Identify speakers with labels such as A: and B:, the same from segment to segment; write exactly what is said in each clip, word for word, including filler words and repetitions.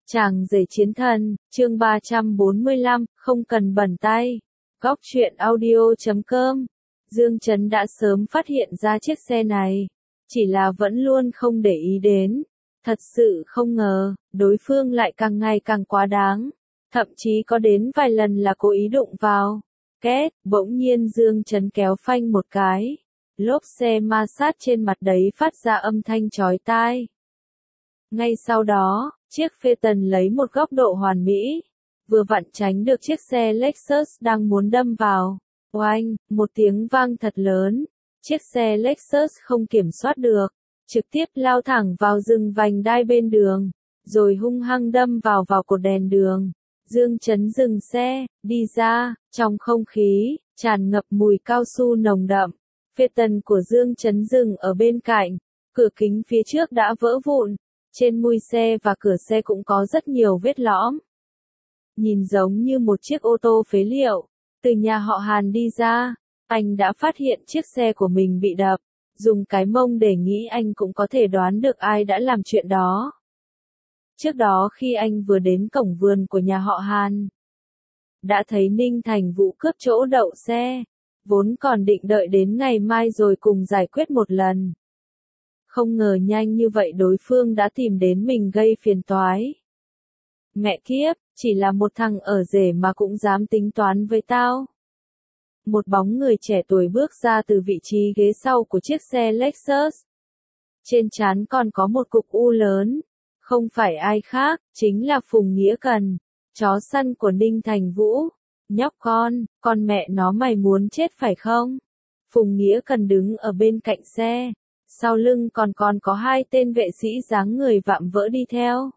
A: Chàng rể chiến thần, chương ba trăm bốn mươi lăm, không cần bẩn tay. Góc truyện audio chấm com. Dương Trấn đã sớm phát hiện ra chiếc xe này, chỉ là vẫn luôn không để ý đến. Thật sự không ngờ, đối phương lại càng ngày càng quá đáng. Thậm chí có đến vài lần là cố ý đụng vào. Két, bỗng nhiên Dương Trấn kéo phanh một cái. Lốp xe ma sát trên mặt đấy phát ra âm thanh chói tai. Ngay sau đó, chiếc Phaeton lấy một góc độ hoàn mỹ, vừa vặn tránh được chiếc xe Lexus đang muốn đâm vào. Oanh, một tiếng vang thật lớn, chiếc xe Lexus không kiểm soát được, trực tiếp lao thẳng vào rừng vành đai bên đường, rồi hung hăng đâm vào vào cột đèn đường. Dương Trấn dừng xe, đi ra, trong không khí tràn ngập mùi cao su nồng đậm. Phaeton của Dương Trấn dừng ở bên cạnh, cửa kính phía trước đã vỡ vụn. Trên mui xe và cửa xe cũng có rất nhiều vết lõm. Nhìn giống như một chiếc ô tô phế liệu. Từ nhà họ Hàn đi ra, anh đã phát hiện chiếc xe của mình bị đập. Dùng cái mông để nghĩ anh cũng có thể đoán được ai đã làm chuyện đó. Trước đó khi anh vừa đến cổng vườn của nhà họ Hàn, đã thấy Ninh Thành Vũ cướp chỗ đậu xe. Vốn còn định đợi đến ngày mai rồi cùng giải quyết một lần. Không ngờ nhanh như vậy đối phương đã tìm đến mình gây phiền toái. Mẹ kiếp, chỉ là một thằng ở rể mà cũng dám tính toán với tao. Một bóng người trẻ tuổi bước ra từ vị trí ghế sau của chiếc xe Lexus. Trên trán còn có một cục u lớn. Không phải ai khác, chính là Phùng Nghĩa Cần, chó săn của Ninh Thành Vũ. Nhóc con, con mẹ nó mày muốn chết phải không? Phùng Nghĩa Cần đứng ở bên cạnh xe. Sau lưng còn còn có hai tên vệ sĩ dáng người vạm vỡ đi theo.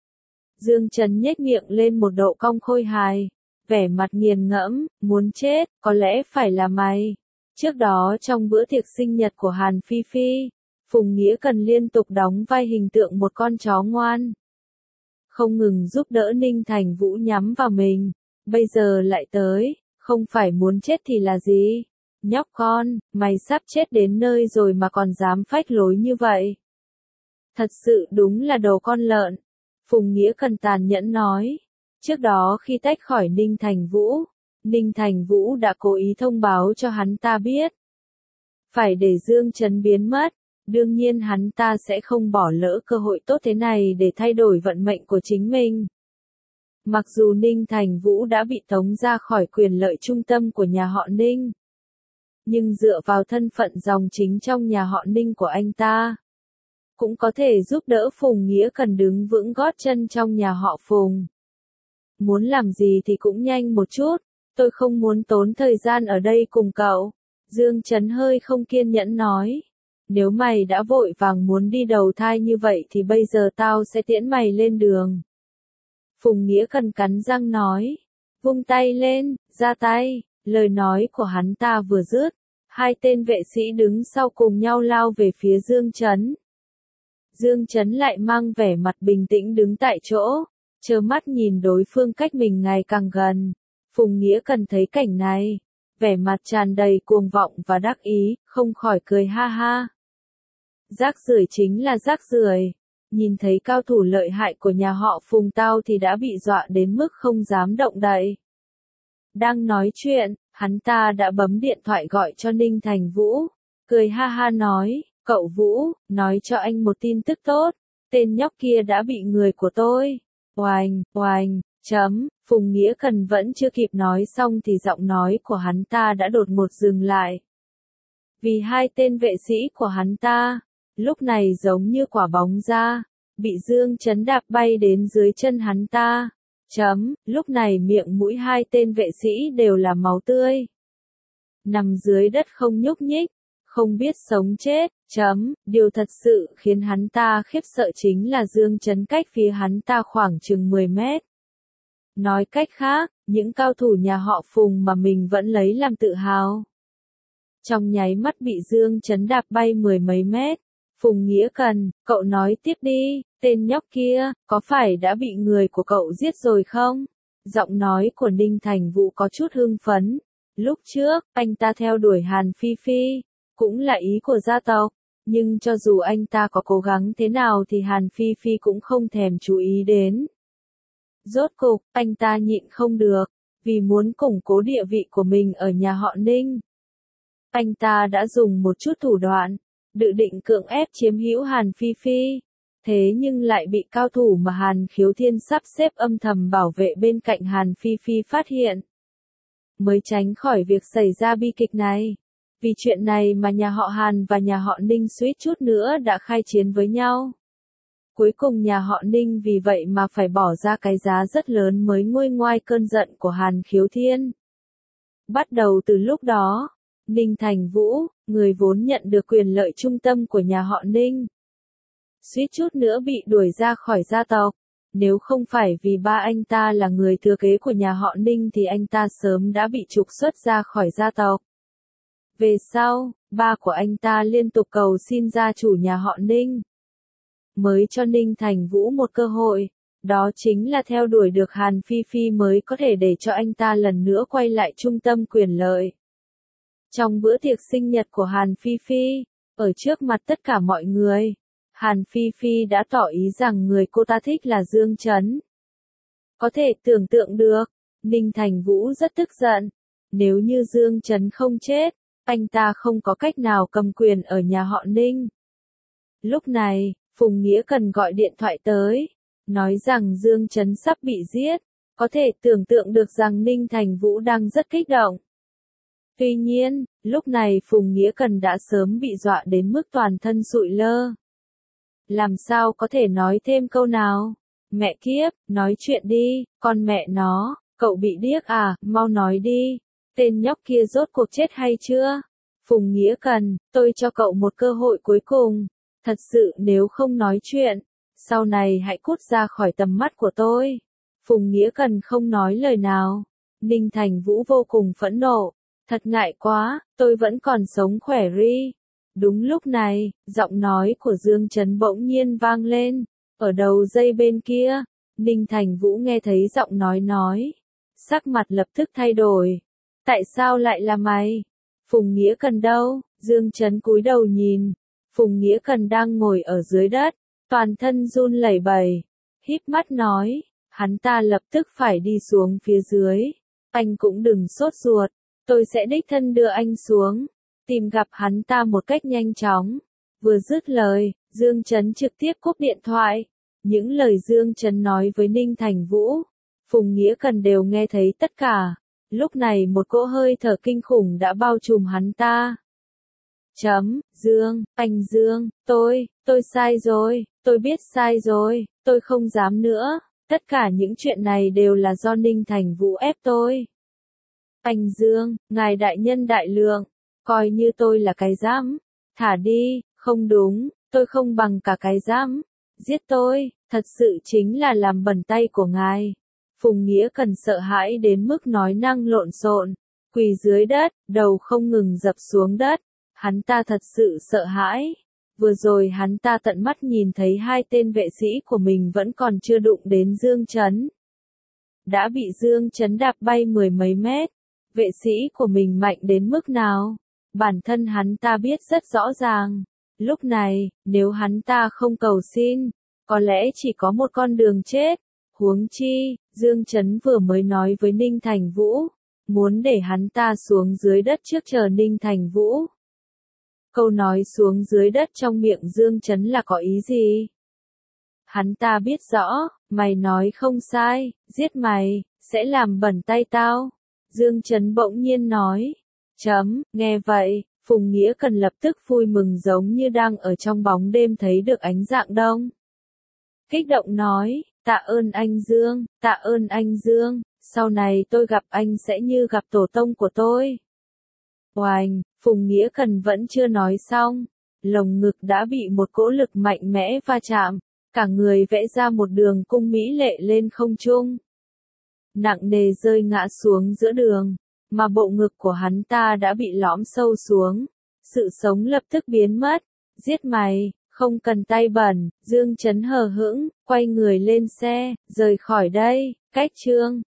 A: Dương Trấn nhếch miệng lên một độ cong khôi hài, vẻ mặt nghiền ngẫm, muốn chết, có lẽ phải là mày. Trước đó trong bữa tiệc sinh nhật của Hàn Phi Phi, Phùng Nghĩa Cần liên tục đóng vai hình tượng một con chó ngoan. Không ngừng giúp đỡ Ninh Thành Vũ nhắm vào mình, bây giờ lại tới, không phải muốn chết thì là gì? Nhóc con, mày sắp chết đến nơi rồi mà còn dám phách lối như vậy. Thật sự đúng là đồ con lợn. Phùng Nghĩa Cần tàn nhẫn nói. Trước đó khi tách khỏi Ninh Thành Vũ, Ninh Thành Vũ đã cố ý thông báo cho hắn ta biết. Phải để Dương Trấn biến mất, đương nhiên hắn ta sẽ không bỏ lỡ cơ hội tốt thế này để thay đổi vận mệnh của chính mình. Mặc dù Ninh Thành Vũ đã bị tống ra khỏi quyền lợi trung tâm của nhà họ Ninh. Nhưng dựa vào thân phận dòng chính trong nhà họ Ninh của anh ta, cũng có thể giúp đỡ Phùng Nghĩa Cần đứng vững gót chân trong nhà họ Phùng. Muốn làm gì thì cũng nhanh một chút, tôi không muốn tốn thời gian ở đây cùng cậu. Dương Trấn hơi không kiên nhẫn nói. Nếu mày đã vội vàng muốn đi đầu thai như vậy thì bây giờ tao sẽ tiễn mày lên đường. Phùng Nghĩa Cần cắn răng nói. Vung tay lên, ra tay. Lời nói của hắn ta vừa dứt, hai tên vệ sĩ đứng sau cùng nhau lao về phía Dương Trấn. Dương Trấn lại mang vẻ mặt bình tĩnh đứng tại chỗ, trơ mắt nhìn đối phương cách mình ngày càng gần. Phùng Nghĩa Cần thấy cảnh này, vẻ mặt tràn đầy cuồng vọng và đắc ý, không khỏi cười ha ha. Rác rưởi chính là rác rưởi. Nhìn thấy cao thủ lợi hại của nhà họ Phùng tao thì đã bị dọa đến mức không dám động đậy. Đang nói chuyện, hắn ta đã bấm điện thoại gọi cho Ninh Thành Vũ, cười ha ha nói, cậu Vũ, nói cho anh một tin tức tốt, tên nhóc kia đã bị người của tôi. Oành, oành, chấm, Phùng Nghĩa Cần vẫn chưa kịp nói xong thì giọng nói của hắn ta đã đột ngột dừng lại. Vì hai tên vệ sĩ của hắn ta, lúc này giống như quả bóng ra, bị Dương Trấn đạp bay đến dưới chân hắn ta. Chấm, lúc này miệng mũi hai tên vệ sĩ đều là máu tươi. Nằm dưới đất không nhúc nhích, không biết sống chết, chấm, điều thật sự khiến hắn ta khiếp sợ chính là Dương Trấn cách phía hắn ta khoảng chừng mười mét. Nói cách khác, những cao thủ nhà họ Phùng mà mình vẫn lấy làm tự hào. Trong nháy mắt bị Dương Trấn đạp bay mười mấy mét. Phùng Nghĩa Cần, cậu nói tiếp đi, tên nhóc kia, có phải đã bị người của cậu giết rồi không? Giọng nói của Ninh Thành Vũ có chút hưng phấn. Lúc trước, anh ta theo đuổi Hàn Phi Phi, cũng là ý của gia tộc, nhưng cho dù anh ta có cố gắng thế nào thì Hàn Phi Phi cũng không thèm chú ý đến. Rốt cục, anh ta nhịn không được, vì muốn củng cố địa vị của mình ở nhà họ Ninh. Anh ta đã dùng một chút thủ đoạn, dự định cưỡng ép chiếm hữu Hàn Phi Phi. Thế nhưng lại bị cao thủ mà Hàn Khiếu Thiên sắp xếp âm thầm bảo vệ bên cạnh Hàn Phi Phi phát hiện. Mới tránh khỏi việc xảy ra bi kịch này. Vì chuyện này mà nhà họ Hàn và nhà họ Ninh suýt chút nữa đã khai chiến với nhau. Cuối cùng nhà họ Ninh vì vậy mà phải bỏ ra cái giá rất lớn mới nguôi ngoai cơn giận của Hàn Khiếu Thiên. Bắt đầu từ lúc đó, Ninh Thành Vũ, người vốn nhận được quyền lợi trung tâm của nhà họ Ninh, suýt chút nữa bị đuổi ra khỏi gia tộc. Nếu không phải vì ba anh ta là người thừa kế của nhà họ Ninh thì anh ta sớm đã bị trục xuất ra khỏi gia tộc. Về sau, ba của anh ta liên tục cầu xin gia chủ nhà họ Ninh, mới cho Ninh Thành Vũ một cơ hội, đó chính là theo đuổi được Hàn Phi Phi mới có thể để cho anh ta lần nữa quay lại trung tâm quyền lợi. Trong bữa tiệc sinh nhật của Hàn Phi Phi, ở trước mặt tất cả mọi người, Hàn Phi Phi đã tỏ ý rằng người cô ta thích là Dương Chấn. Có thể tưởng tượng được, Ninh Thành Vũ rất tức giận. Nếu như Dương Chấn không chết, anh ta không có cách nào cầm quyền ở nhà họ Ninh. Lúc này, Phùng Nghĩa Cần gọi điện thoại tới, nói rằng Dương Chấn sắp bị giết. Có thể tưởng tượng được rằng Ninh Thành Vũ đang rất kích động. Tuy nhiên, lúc này Phùng Nghĩa Cần đã sớm bị dọa đến mức toàn thân sụi lơ. Làm sao có thể nói thêm câu nào? Mẹ kiếp, nói chuyện đi, con mẹ nó, cậu bị điếc à, mau nói đi. Tên nhóc kia rốt cuộc chết hay chưa? Phùng Nghĩa Cần, tôi cho cậu một cơ hội cuối cùng. Thật sự nếu không nói chuyện, sau này hãy cút ra khỏi tầm mắt của tôi. Phùng Nghĩa Cần không nói lời nào. Ninh Thành Vũ vô cùng phẫn nộ. Thật ngại quá, tôi vẫn còn sống khỏe ri. Đúng lúc này, giọng nói của Dương Chấn bỗng nhiên vang lên. Ở đầu dây bên kia, Ninh Thành Vũ nghe thấy giọng nói nói. Sắc mặt lập tức thay đổi. Tại sao lại là mày? Phùng Nghĩa Cần đâu? Dương Chấn cúi đầu nhìn. Phùng Nghĩa Cần đang ngồi ở dưới đất, toàn thân run lẩy bẩy, híp mắt nói, hắn ta lập tức phải đi xuống phía dưới. Anh cũng đừng sốt ruột, tôi sẽ đích thân đưa anh xuống, tìm gặp hắn ta một cách nhanh chóng. Vừa dứt lời, Dương Chấn trực tiếp cúp điện thoại. Những lời Dương Chấn nói với Ninh Thành Vũ, Phùng Nghĩa Cần đều nghe thấy tất cả. Lúc này một cỗ hơi thở kinh khủng đã bao trùm hắn ta. Chấm, Dương, anh Dương, tôi, tôi sai rồi, tôi biết sai rồi, tôi không dám nữa, tất cả những chuyện này đều là do Ninh Thành Vũ ép tôi. Anh Dương, ngài đại nhân đại lượng, coi như tôi là cái dám, thả đi, không đúng, tôi không bằng cả cái dám, giết tôi, thật sự chính là làm bẩn tay của ngài. Phùng Nghĩa Cần sợ hãi đến mức nói năng lộn xộn, quỳ dưới đất, đầu không ngừng dập xuống đất. Hắn ta thật sự sợ hãi. Vừa rồi hắn ta tận mắt nhìn thấy hai tên vệ sĩ của mình vẫn còn chưa đụng đến Dương Chấn. Đã bị Dương Chấn đạp bay mười mấy mét. Vệ sĩ của mình mạnh đến mức nào? Bản thân hắn ta biết rất rõ ràng. Lúc này, nếu hắn ta không cầu xin, có lẽ chỉ có một con đường chết. Huống chi, Dương Chấn vừa mới nói với Ninh Thành Vũ, muốn để hắn ta xuống dưới đất trước chờ Ninh Thành Vũ. Câu nói xuống dưới đất trong miệng Dương Chấn là có ý gì? Hắn ta biết rõ, mày nói không sai, giết mày, sẽ làm bẩn tay tao. Dương Chấn bỗng nhiên nói. Chấm, nghe vậy, Phùng Nghĩa Cần lập tức vui mừng giống như đang ở trong bóng đêm thấy được ánh dạng đông. Kích động nói, tạ ơn anh Dương, tạ ơn anh Dương, sau này tôi gặp anh sẽ như gặp tổ tông của tôi. Oành, Phùng Nghĩa Cần vẫn chưa nói xong, lồng ngực đã bị một cỗ lực mạnh mẽ va chạm, cả người vẽ ra một đường cung mỹ lệ lên không trung. Nặng nề rơi ngã xuống giữa đường, mà bộ ngực của hắn ta đã bị lõm sâu xuống, sự sống lập tức biến mất. Giết mày, không cần tay bẩn, Dương Chấn hờ hững, quay người lên xe, rời khỏi đây, cách chương.